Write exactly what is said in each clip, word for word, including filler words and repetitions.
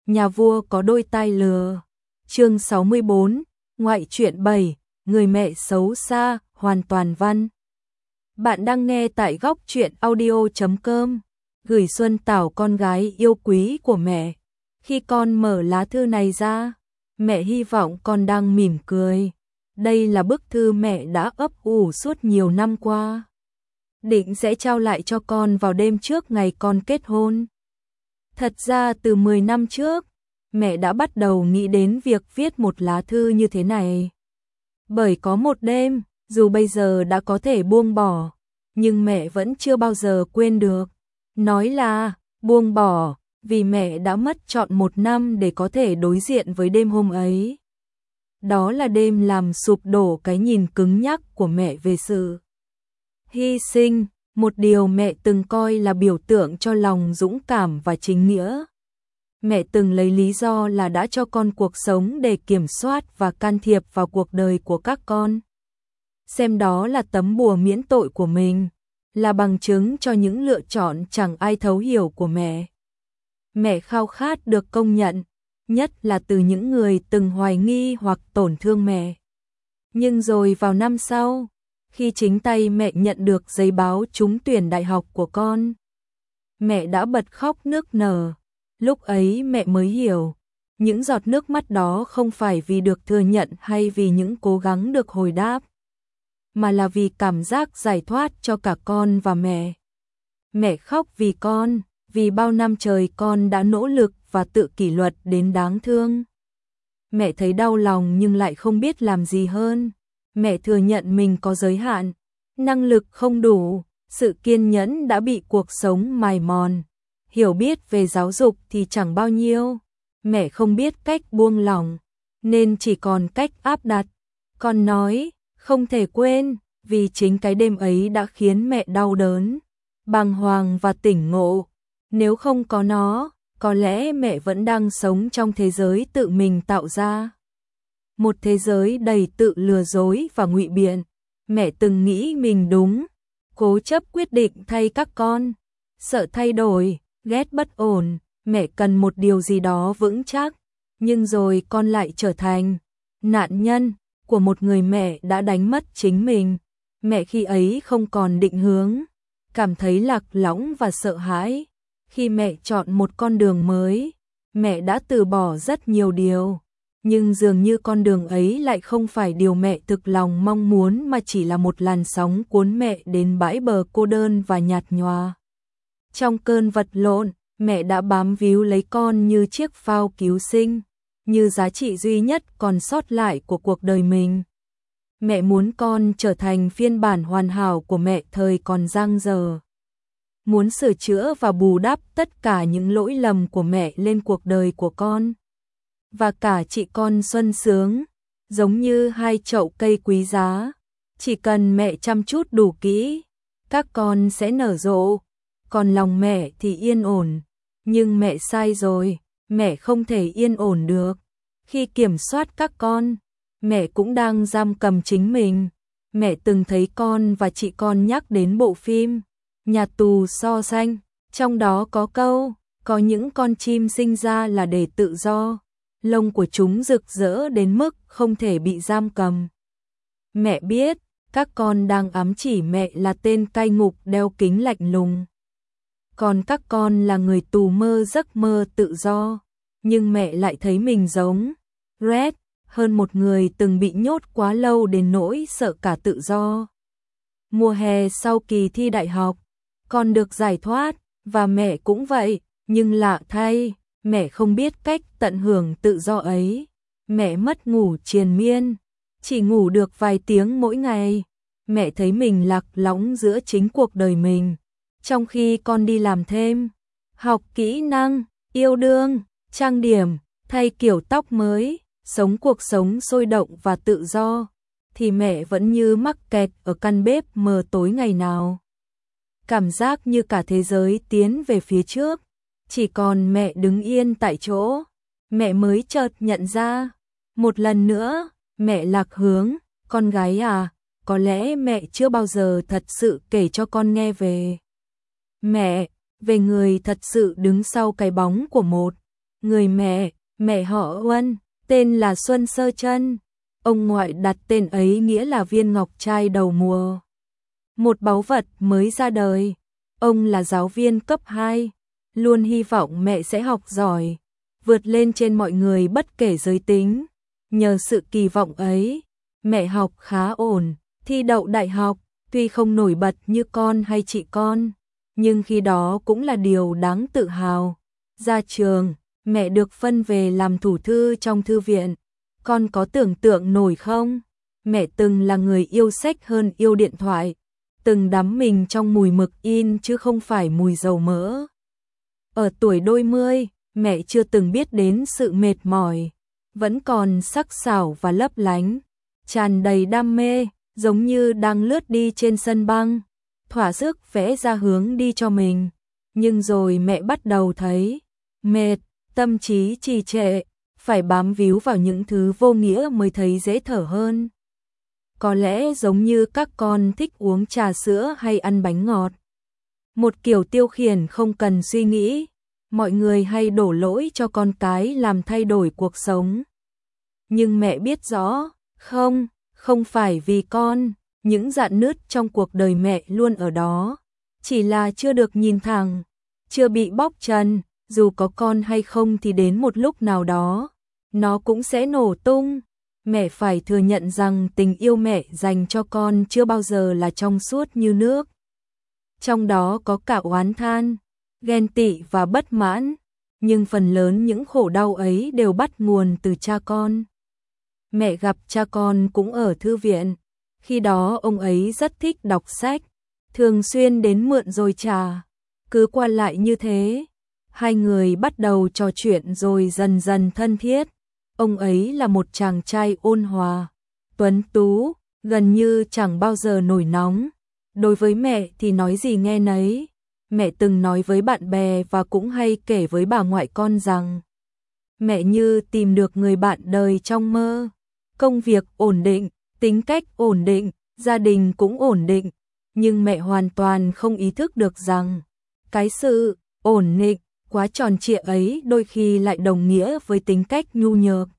nhà vua có đôi tai lừa. Chương sáu mươi bốn, ngoại truyện bảy, người mẹ xấu xa, hoàn toàn văn. Bạn đang nghe tại góc truyện audio chấm com. Gửi Xuân Tảo con gái yêu quý của mẹ. Khi con mở lá thư này ra, mẹ hy vọng con đang mỉm cười. Đây là bức thư mẹ đã ấp ủ suốt nhiều năm qua. Định sẽ trao lại cho con vào đêm trước ngày con kết hôn. Thật ra từ mười năm trước, mẹ đã bắt đầu nghĩ đến việc viết một lá thư như thế này. Bởi có một đêm, dù bây giờ đã có thể buông bỏ, nhưng mẹ vẫn chưa bao giờ quên được. Nói là buông bỏ, vì mẹ đã mất trọn một năm để có thể đối diện với đêm hôm ấy. Đó là đêm làm sụp đổ cái nhìn cứng nhắc của mẹ về sự hy sinh, một điều mẹ từng coi là biểu tượng cho lòng dũng cảm và chính nghĩa. Mẹ từng lấy lý do là đã cho con cuộc sống để kiểm soát và can thiệp vào cuộc đời của các con. Xem đó là tấm bùa miễn tội của mình, là bằng chứng cho những lựa chọn chẳng ai thấu hiểu của mẹ. Mẹ khao khát được công nhận, nhất là từ những người từng hoài nghi hoặc tổn thương mẹ. Nhưng rồi vào năm sau, khi chính tay mẹ nhận được giấy báo trúng tuyển đại học của con, mẹ đã bật khóc nức nở. Lúc ấy mẹ mới hiểu, những giọt nước mắt đó không phải vì được thừa nhận hay vì những cố gắng được hồi đáp, mà là vì cảm giác giải thoát cho cả con và mẹ. Mẹ khóc vì con, vì bao năm trời con đã nỗ lực và tự kỷ luật đến đáng thương. Mẹ thấy đau lòng nhưng lại không biết làm gì hơn. Mẹ thừa nhận mình có giới hạn, năng lực không đủ, sự kiên nhẫn đã bị cuộc sống mài mòn. Hiểu biết về giáo dục thì chẳng bao nhiêu. Mẹ không biết cách buông lỏng, nên chỉ còn cách áp đặt. Con nói, không thể quên, vì chính cái đêm ấy đã khiến mẹ đau đớn, bàng hoàng và tỉnh ngộ. Nếu không có nó, có lẽ mẹ vẫn đang sống trong thế giới tự mình tạo ra. Một thế giới đầy tự lừa dối và ngụy biện. Mẹ từng nghĩ mình đúng, cố chấp quyết định thay các con, sợ thay đổi, ghét bất ổn, mẹ cần một điều gì đó vững chắc. Nhưng rồi con lại trở thành nạn nhân của một người mẹ đã đánh mất chính mình. Mẹ khi ấy không còn định hướng, cảm thấy lạc lõng và sợ hãi. Khi mẹ chọn một con đường mới, mẹ đã từ bỏ rất nhiều điều. Nhưng dường như con đường ấy lại không phải điều mẹ thực lòng mong muốn, mà chỉ là một làn sóng cuốn mẹ đến bãi bờ cô đơn và nhạt nhòa. Trong cơn vật lộn, mẹ đã bám víu lấy con như chiếc phao cứu sinh, như giá trị duy nhất còn sót lại của cuộc đời mình. Mẹ muốn con trở thành phiên bản hoàn hảo của mẹ thời còn dang dở. Muốn sửa chữa và bù đắp tất cả những lỗi lầm của mẹ lên cuộc đời của con. Và cả chị con Xuân Sướng, giống như hai chậu cây quý giá. Chỉ cần mẹ chăm chút đủ kỹ, các con sẽ nở rộ. Còn lòng mẹ thì yên ổn. Nhưng mẹ sai rồi, mẹ không thể yên ổn được. Khi kiểm soát các con, mẹ cũng đang giam cầm chính mình. Mẹ từng thấy con và chị con nhắc đến bộ phim Nhà tù So Xanh. Trong đó có câu, có những con chim sinh ra là để tự do. Lông của chúng rực rỡ đến mức không thể bị giam cầm. Mẹ biết, các con đang ám chỉ mẹ là tên cai ngục đeo kính lạnh lùng. Còn các con là người tù mơ giấc mơ tự do. Nhưng mẹ lại thấy mình giống Red, hơn một người từng bị nhốt quá lâu đến nỗi sợ cả tự do. Mùa hè sau kỳ thi đại học, con được giải thoát, và mẹ cũng vậy. Nhưng lạ thay, mẹ không biết cách tận hưởng tự do ấy. Mẹ mất ngủ triền miên, chỉ ngủ được vài tiếng mỗi ngày. Mẹ thấy mình lạc lõng giữa chính cuộc đời mình. Trong khi con đi làm thêm, học kỹ năng, yêu đương, trang điểm, thay kiểu tóc mới, sống cuộc sống sôi động và tự do, thì mẹ vẫn như mắc kẹt ở căn bếp mờ tối ngày nào. Cảm giác như cả thế giới tiến về phía trước, chỉ còn mẹ đứng yên tại chỗ. Mẹ mới chợt nhận ra, một lần nữa, mẹ lạc hướng. Con gái à, có lẽ mẹ chưa bao giờ thật sự kể cho con nghe về mẹ, về người thật sự đứng sau cái bóng của một Người mẹ, mẹ họ Uân, tên là Xuân Sơ Chân. Ông ngoại đặt tên ấy nghĩa là viên ngọc trai đầu mùa. Một báu vật mới ra đời. Ông là giáo viên cấp hai, luôn hy vọng mẹ sẽ học giỏi, vượt lên trên mọi người bất kể giới tính. Nhờ sự kỳ vọng ấy, mẹ học khá ổn, thi đậu đại học, tuy không nổi bật như con hay chị con, nhưng khi đó cũng là điều đáng tự hào. Ra trường, mẹ được phân về làm thủ thư trong thư viện. Con có tưởng tượng nổi không? Mẹ từng là người yêu sách hơn yêu điện thoại, từng đắm mình trong mùi mực in chứ không phải mùi dầu mỡ. Ở tuổi đôi mươi, mẹ chưa từng biết đến sự mệt mỏi, vẫn còn sắc sảo và lấp lánh, tràn đầy đam mê, giống như đang lướt đi trên sân băng, thỏa sức vẽ ra hướng đi cho mình. Nhưng rồi mẹ bắt đầu thấy mệt, tâm trí trì trệ, phải bám víu vào những thứ vô nghĩa mới thấy dễ thở hơn. Có lẽ giống như các con thích uống trà sữa hay ăn bánh ngọt. Một kiểu tiêu khiển không cần suy nghĩ, mọi người hay đổ lỗi cho con cái làm thay đổi cuộc sống. Nhưng mẹ biết rõ, không, không phải vì con, những rạn nứt trong cuộc đời mẹ luôn ở đó, chỉ là chưa được nhìn thẳng, chưa bị bóc trần, dù có con hay không thì đến một lúc nào đó, nó cũng sẽ nổ tung. Mẹ phải thừa nhận rằng tình yêu mẹ dành cho con chưa bao giờ là trong suốt như nước. Trong đó có cả oán than, ghen tị và bất mãn, nhưng phần lớn những khổ đau ấy đều bắt nguồn từ cha con. Mẹ gặp cha con cũng ở thư viện, khi đó ông ấy rất thích đọc sách, thường xuyên đến mượn rồi trả, cứ qua lại như thế. Hai người bắt đầu trò chuyện rồi dần dần thân thiết. Ông ấy là một chàng trai ôn hòa, tuấn tú, gần như chẳng bao giờ nổi nóng. Đối với mẹ thì nói gì nghe nấy. Mẹ từng nói với bạn bè và cũng hay kể với bà ngoại con rằng mẹ như tìm được người bạn đời trong mơ. Công việc ổn định, tính cách ổn định, gia đình cũng ổn định. Nhưng mẹ hoàn toàn không ý thức được rằng cái sự ổn định quá tròn trịa ấy đôi khi lại đồng nghĩa với tính cách nhu nhược,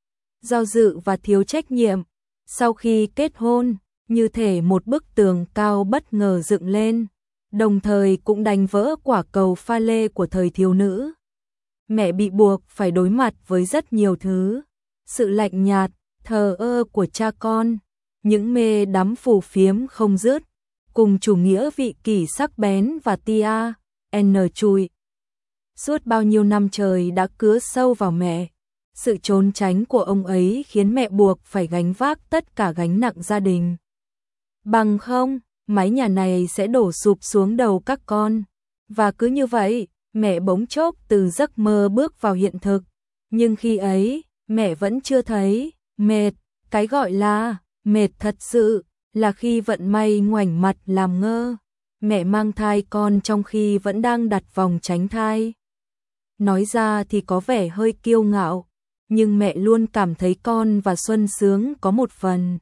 do dự và thiếu trách nhiệm. Sau khi kết hôn, như thể một bức tường cao bất ngờ dựng lên, đồng thời cũng đánh vỡ quả cầu pha lê của thời thiếu nữ. Mẹ bị buộc phải đối mặt với rất nhiều thứ, sự lạnh nhạt, thờ ơ của cha con, những mê đắm phù phiếm không dứt, cùng chủ nghĩa vị kỷ sắc bén và tia n chùi. Suốt bao nhiêu năm trời đã cứa sâu vào mẹ. Sự trốn tránh của ông ấy khiến mẹ buộc phải gánh vác tất cả gánh nặng gia đình. Bằng không, mái nhà này sẽ đổ sụp xuống đầu các con. Và cứ như vậy, mẹ bỗng chốc từ giấc mơ bước vào hiện thực. Nhưng khi ấy, mẹ vẫn chưa thấy mệt. Cái gọi là mệt thật sự là khi vận may ngoảnh mặt làm ngơ. Mẹ mang thai con trong khi vẫn đang đặt vòng tránh thai. Nói ra thì có vẻ hơi kiêu ngạo, nhưng mẹ luôn cảm thấy con và Xuân Sướng có một phần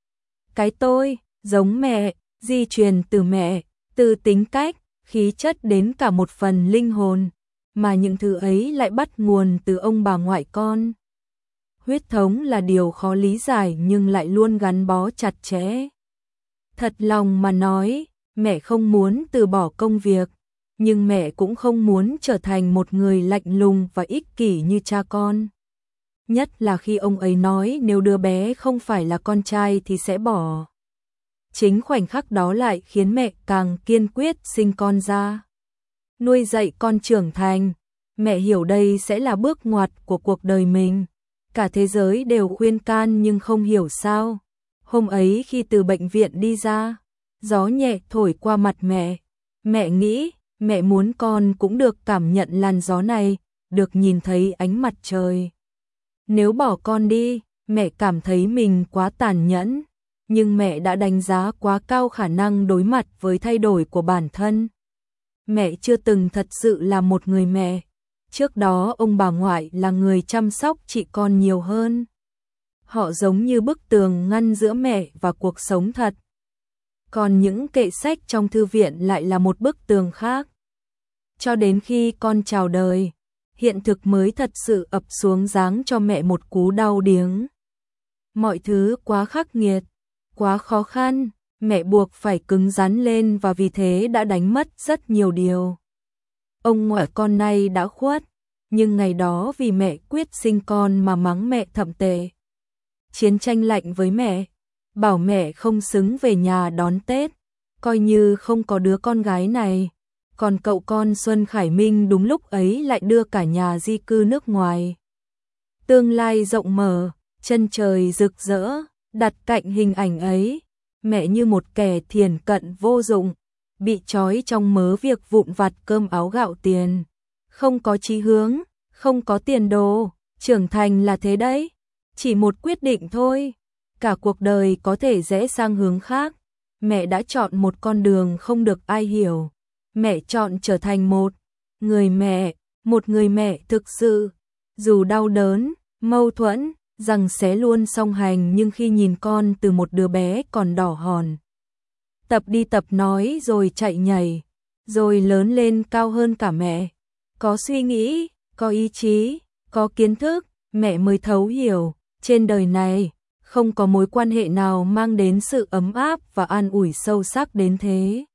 cái tôi giống mẹ, di truyền từ mẹ, từ tính cách, khí chất đến cả một phần linh hồn, mà những thứ ấy lại bắt nguồn từ ông bà ngoại con. Huyết thống là điều khó lý giải nhưng lại luôn gắn bó chặt chẽ. Thật lòng mà nói, mẹ không muốn từ bỏ công việc, nhưng mẹ cũng không muốn trở thành một người lạnh lùng và ích kỷ như cha con. Nhất là khi ông ấy nói nếu đứa bé không phải là con trai thì sẽ bỏ. Chính khoảnh khắc đó lại khiến mẹ càng kiên quyết sinh con ra. Nuôi dạy con trưởng thành, mẹ hiểu đây sẽ là bước ngoặt của cuộc đời mình. Cả thế giới đều khuyên can nhưng không hiểu sao. Hôm ấy khi từ bệnh viện đi ra, gió nhẹ thổi qua mặt mẹ. Mẹ nghĩ, mẹ muốn con cũng được cảm nhận làn gió này, được nhìn thấy ánh mặt trời. Nếu bỏ con đi, mẹ cảm thấy mình quá tàn nhẫn, nhưng mẹ đã đánh giá quá cao khả năng đối mặt với thay đổi của bản thân. Mẹ chưa từng thật sự là một người mẹ. Trước đó ông bà ngoại là người chăm sóc chị con nhiều hơn. Họ giống như bức tường ngăn giữa mẹ và cuộc sống thật. Còn những kệ sách trong thư viện lại là một bức tường khác. Cho đến khi con chào đời, hiện thực mới thật sự ập xuống giáng cho mẹ một cú đau điếng. Mọi thứ quá khắc nghiệt, quá khó khăn, mẹ buộc phải cứng rắn lên và vì thế đã đánh mất rất nhiều điều. Ông ngoại con nay đã khuất, nhưng ngày đó vì mẹ quyết sinh con mà mắng mẹ thậm tệ. Chiến tranh lạnh với mẹ, bảo mẹ không xứng về nhà đón Tết, coi như không có đứa con gái này. Còn cậu con Xuân Khải Minh đúng lúc ấy lại đưa cả nhà di cư nước ngoài. Tương lai rộng mở, chân trời rực rỡ, đặt cạnh hình ảnh ấy, mẹ như một kẻ thiển cận vô dụng, bị trói trong mớ việc vụn vặt cơm áo gạo tiền. Không có chí hướng, không có tiền đồ, trưởng thành là thế đấy. Chỉ một quyết định thôi, cả cuộc đời có thể rẽ sang hướng khác. Mẹ đã chọn một con đường không được ai hiểu. Mẹ chọn trở thành một người mẹ, một người mẹ thực sự. Dù đau đớn, mâu thuẫn, rằng sẽ luôn song hành nhưng khi nhìn con từ một đứa bé còn đỏ hòn. Tập đi tập nói rồi chạy nhảy, rồi lớn lên cao hơn cả mẹ. Có suy nghĩ, có ý chí, có kiến thức, mẹ mới thấu hiểu. Trên đời này, không có mối quan hệ nào mang đến sự ấm áp và an ủi sâu sắc đến thế.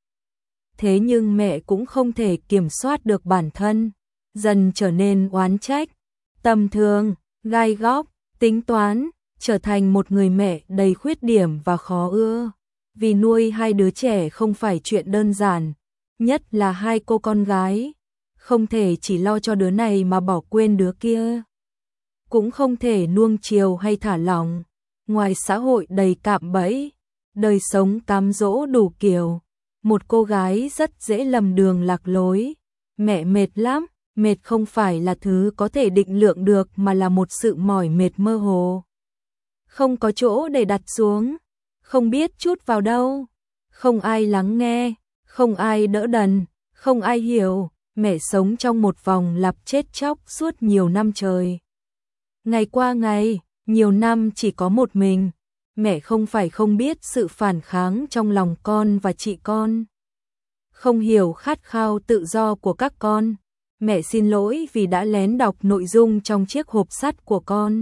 Thế nhưng mẹ cũng không thể kiểm soát được bản thân, dần trở nên oán trách, tầm thường, gai góc, tính toán, trở thành một người mẹ đầy khuyết điểm và khó ưa. Vì nuôi hai đứa trẻ không phải chuyện đơn giản, nhất là hai cô con gái, không thể chỉ lo cho đứa này mà bỏ quên đứa kia. Cũng không thể nuông chiều hay thả lỏng, ngoài xã hội đầy cạm bẫy, đời sống cám dỗ đủ kiểu. Một cô gái rất dễ lầm đường lạc lối. Mẹ mệt lắm, mệt không phải là thứ có thể định lượng được mà là một sự mỏi mệt mơ hồ. Không có chỗ để đặt xuống, không biết chút vào đâu, không ai lắng nghe, không ai đỡ đần, không ai hiểu. Mẹ sống trong một vòng lặp chết chóc suốt nhiều năm trời. Ngày qua ngày, nhiều năm chỉ có một mình. Mẹ không phải không biết sự phản kháng trong lòng con và chị con. Không hiểu khát khao tự do của các con. Mẹ xin lỗi vì đã lén đọc nội dung trong chiếc hộp sắt của con.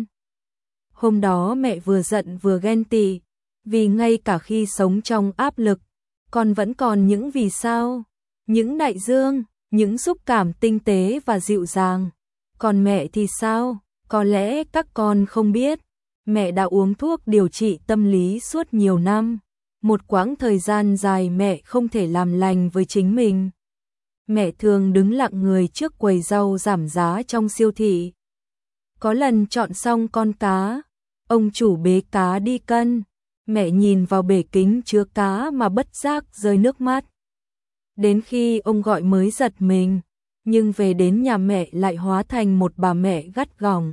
Hôm đó mẹ vừa giận vừa ghen tị, vì ngay cả khi sống trong áp lực, con vẫn còn những vì sao, những đại dương, những xúc cảm tinh tế và dịu dàng. Còn mẹ thì sao? Có lẽ các con không biết. Mẹ đã uống thuốc điều trị tâm lý suốt nhiều năm. Một quãng thời gian dài mẹ không thể làm lành với chính mình. Mẹ thường đứng lặng người trước quầy rau giảm giá trong siêu thị. Có lần chọn xong con cá, ông chủ bế cá đi cân. Mẹ nhìn vào bể kính chứa cá mà bất giác rơi nước mắt. Đến khi ông gọi mới giật mình, nhưng về đến nhà mẹ lại hóa thành một bà mẹ gắt gỏng.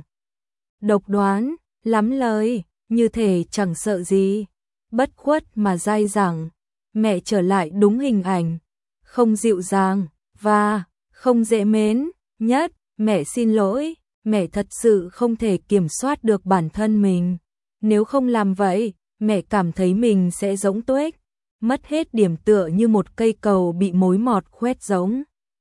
Độc đoán, lắm lời, như thể chẳng sợ gì, bất khuất mà dai dẳng. Mẹ trở lại đúng hình ảnh, không dịu dàng và không dễ mến nhất. Mẹ xin lỗi, mẹ thật sự không thể kiểm soát được bản thân mình. Nếu không làm vậy, mẹ cảm thấy mình sẽ rỗng tuếch, mất hết điểm tựa như một cây cầu bị mối mọt khoét rỗng.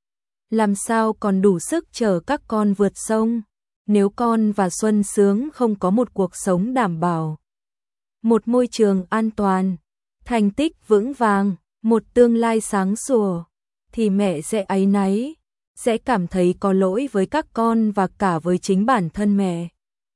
Làm sao còn đủ sức chở các con vượt sông, nếu con và Xuân Sướng không có một cuộc sống đảm bảo, một môi trường an toàn, thành tích vững vàng, một tương lai sáng sủa, thì mẹ sẽ áy náy, sẽ cảm thấy có lỗi với các con và cả với chính bản thân mẹ.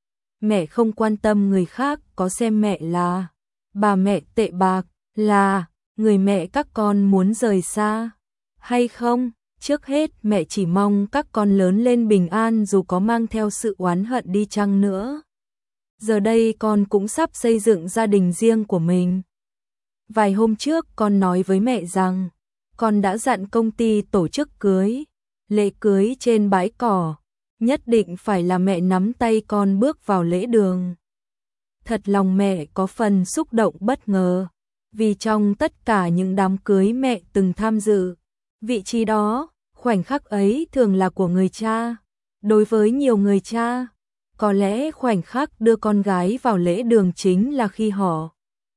Mẹ không quan tâm người khác có xem mẹ là bà mẹ tệ bạc, là người mẹ các con muốn rời xa hay không. Trước hết mẹ chỉ mong các con lớn lên bình an dù có mang theo sự oán hận đi chăng nữa. Giờ đây con cũng sắp xây dựng gia đình riêng của mình. Vài hôm trước con nói với mẹ rằng con đã dặn công ty tổ chức cưới, lễ cưới trên bãi cỏ, nhất định phải là mẹ nắm tay con bước vào lễ đường. Thật lòng mẹ có phần xúc động bất ngờ, vì trong tất cả những đám cưới mẹ từng tham dự, vị trí đó, khoảnh khắc ấy thường là của người cha. Đối với nhiều người cha, có lẽ khoảnh khắc đưa con gái vào lễ đường chính là khi họ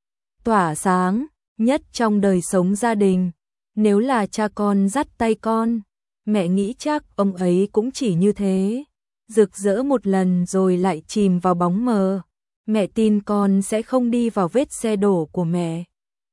tỏa sáng nhất trong đời sống gia đình. Nếu là cha con dắt tay con, Mẹ nghĩ chắc ông ấy cũng chỉ như thế, rực rỡ một lần rồi lại chìm vào bóng mờ. Mẹ tin con sẽ không đi vào vết xe đổ của mẹ.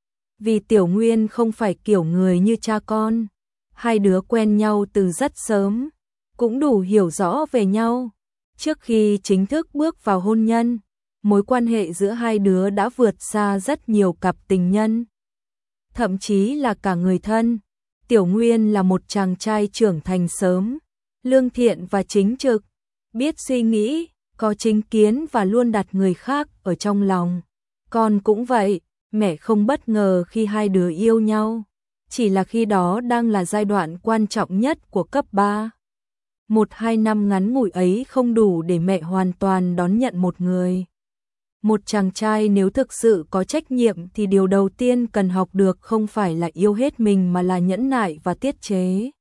Vì Tiểu Nguyên không phải kiểu người như cha con. Hai đứa quen nhau từ rất sớm, cũng đủ hiểu rõ về nhau. Trước khi chính thức bước vào hôn nhân, mối quan hệ giữa hai đứa đã vượt xa rất nhiều cặp tình nhân, thậm chí là cả người thân. Tiểu Nguyên là một chàng trai trưởng thành sớm, lương thiện và chính trực, biết suy nghĩ, có chính kiến và luôn đặt người khác ở trong lòng. Con cũng vậy, mẹ không bất ngờ khi hai đứa yêu nhau, chỉ là khi đó đang là giai đoạn quan trọng nhất của cấp ba. Một hai năm ngắn ngủi ấy không đủ để mẹ hoàn toàn đón nhận một người. Một chàng trai nếu thực sự có trách nhiệm thì điều đầu tiên cần học được không phải là yêu hết mình mà là nhẫn nại và tiết chế.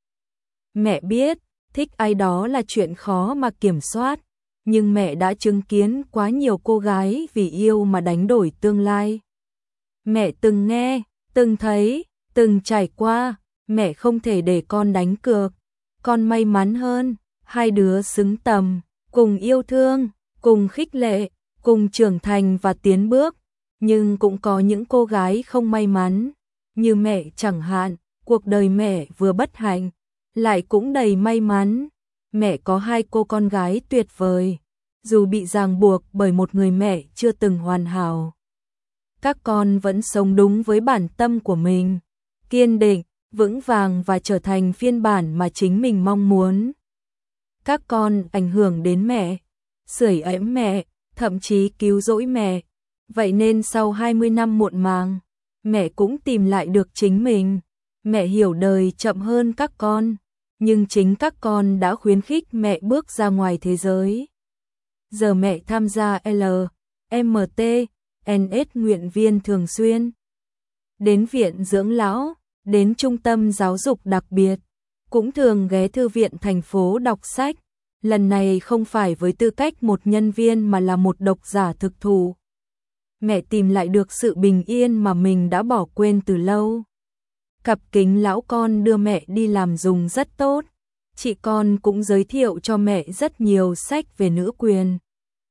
Mẹ biết, thích ai đó là chuyện khó mà kiểm soát, nhưng mẹ đã chứng kiến quá nhiều cô gái vì yêu mà đánh đổi tương lai. Mẹ từng nghe, từng thấy, từng trải qua, mẹ không thể để con đánh cược. Con may mắn hơn, hai đứa xứng tầm, cùng yêu thương, cùng khích lệ, cùng trưởng thành và tiến bước. Nhưng cũng có những cô gái không may mắn, như mẹ chẳng hạn. Cuộc đời mẹ vừa bất hạnh, lại cũng đầy may mắn. Mẹ có hai cô con gái tuyệt vời, dù bị ràng buộc bởi một người mẹ chưa từng hoàn hảo. Các con vẫn sống đúng với bản tâm của mình, kiên định, vững vàng và trở thành phiên bản mà chính mình mong muốn. Các con ảnh hưởng đến mẹ, sưởi ấm mẹ, thậm chí cứu rỗi mẹ. Vậy nên sau hai mươi năm muộn màng, mẹ cũng tìm lại được chính mình. Mẹ hiểu đời chậm hơn các con, nhưng chính các con đã khuyến khích mẹ bước ra ngoài thế giới. Giờ mẹ tham gia L M T N S nguyện viên thường xuyên, đến viện dưỡng lão, đến trung tâm giáo dục đặc biệt, cũng thường ghé thư viện thành phố đọc sách. Lần này không phải với tư cách một nhân viên mà là một độc giả thực thụ. Mẹ tìm lại được sự bình yên mà mình đã bỏ quên từ lâu. Cặp kính lão con đưa mẹ đi làm dùng rất tốt. Chị con cũng giới thiệu cho mẹ rất nhiều sách về nữ quyền.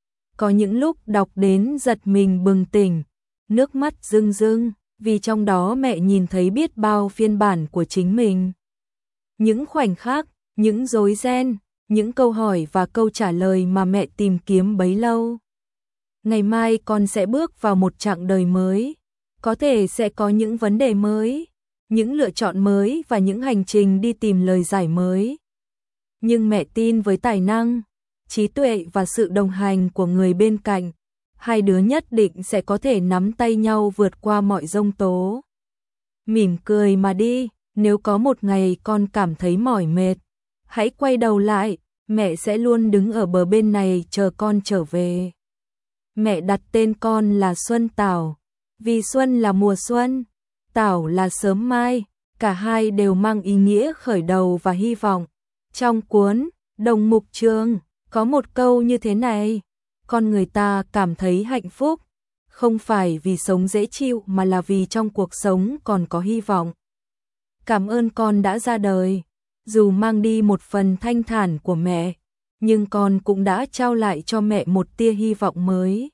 Có những lúc đọc đến giật mình bừng tỉnh, nước mắt rưng rưng, vì trong đó mẹ nhìn thấy biết bao phiên bản của chính mình. Những khoảnh khắc, những rối ren, những câu hỏi và câu trả lời mà mẹ tìm kiếm bấy lâu. Ngày mai con sẽ bước vào một chặng đời mới, có thể sẽ có những vấn đề mới, những lựa chọn mới và những hành trình đi tìm lời giải mới. Nhưng mẹ tin với tài năng, trí tuệ và sự đồng hành của người bên cạnh, hai đứa nhất định sẽ có thể nắm tay nhau vượt qua mọi giông tố. Mỉm cười mà đi, nếu có một ngày con cảm thấy mỏi mệt, hãy quay đầu lại, mẹ sẽ luôn đứng ở bờ bên này chờ con trở về. Mẹ đặt tên con là Xuân Tảo, vì xuân là mùa xuân, Tảo là sớm mai, cả hai đều mang ý nghĩa khởi đầu và hy vọng. Trong cuốn Đồng Mục Chương có một câu như thế này: con người ta cảm thấy hạnh phúc, không phải vì sống dễ chịu mà là vì trong cuộc sống còn có hy vọng. Cảm ơn con đã ra đời, dù mang đi một phần thanh thản của mẹ, nhưng con cũng đã trao lại cho mẹ một tia hy vọng mới.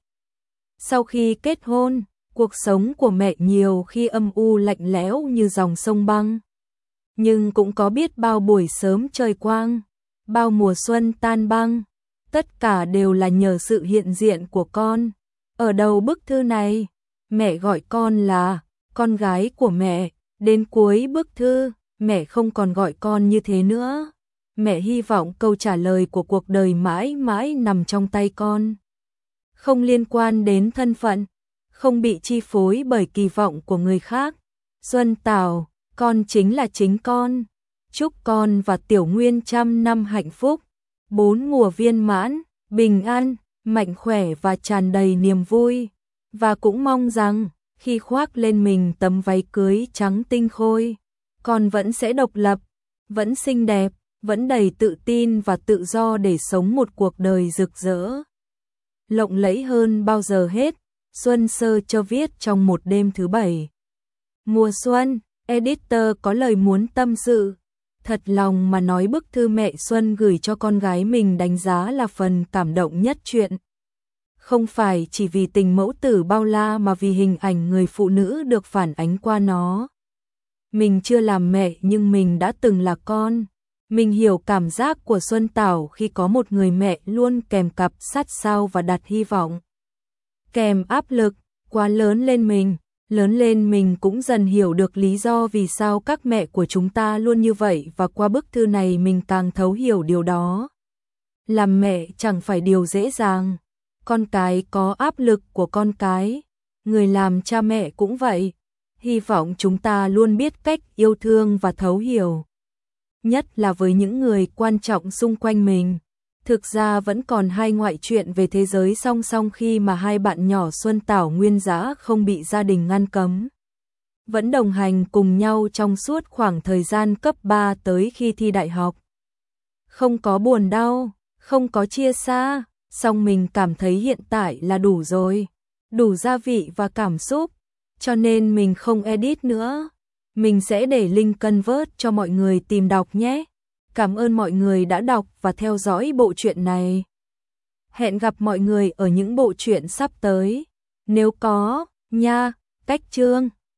Sau khi kết hôn, cuộc sống của mẹ nhiều khi âm u lạnh lẽo như dòng sông băng. Nhưng cũng có biết bao buổi sớm trời quang, bao mùa xuân tan băng. Tất cả đều là nhờ sự hiện diện của con. Ở đầu bức thư này, mẹ gọi con là con gái của mẹ. Đến cuối bức thư, mẹ không còn gọi con như thế nữa. Mẹ hy vọng câu trả lời của cuộc đời mãi mãi nằm trong tay con. Không liên quan đến thân phận, không bị chi phối bởi kỳ vọng của người khác. Xuân Tảo, con chính là chính con. Chúc con và Tiểu Nguyên trăm năm hạnh phúc, bốn mùa viên mãn, bình an, mạnh khỏe và tràn đầy niềm vui. Và cũng mong rằng, khi khoác lên mình tấm váy cưới trắng tinh khôi, con vẫn sẽ độc lập, vẫn xinh đẹp, vẫn đầy tự tin và tự do để sống một cuộc đời rực rỡ, lộng lẫy hơn bao giờ hết. Xuân Sơ cho viết trong một đêm thứ bảy. Mùa xuân, editor có lời muốn tâm sự. Thật lòng mà nói, bức thư mẹ Xuân gửi cho con gái mình đánh giá là phần cảm động nhất truyện. Không phải chỉ vì tình mẫu tử bao la mà vì hình ảnh người phụ nữ được phản ánh qua nó. Mình chưa làm mẹ nhưng mình đã từng là con. Mình hiểu cảm giác của Xuân Tảo khi có một người mẹ luôn kèm cặp sát sao và đặt hy vọng, kèm áp lực quá lớn lên mình. Lớn lên mình cũng dần hiểu được lý do vì sao các mẹ của chúng ta luôn như vậy, và qua bức thư này mình càng thấu hiểu điều đó. Làm mẹ chẳng phải điều dễ dàng. Con cái có áp lực của con cái, người làm cha mẹ cũng vậy. Hy vọng chúng ta luôn biết cách yêu thương và thấu hiểu, nhất là với những người quan trọng xung quanh mình. Thực ra vẫn còn hai ngoại truyện về thế giới song song khi mà hai bạn nhỏ Xuân Tảo Nguyên Dã không bị gia đình ngăn cấm, vẫn đồng hành cùng nhau trong suốt khoảng thời gian cấp ba tới khi thi đại học. Không có buồn đau, không có chia xa, song mình cảm thấy hiện tại là đủ rồi, đủ gia vị và cảm xúc, cho nên mình không edit nữa. Mình sẽ để link convert cho mọi người tìm đọc nhé. Cảm ơn mọi người đã đọc và theo dõi bộ truyện này. Hẹn gặp mọi người ở những bộ truyện sắp tới. Nếu có, nha, cách chương.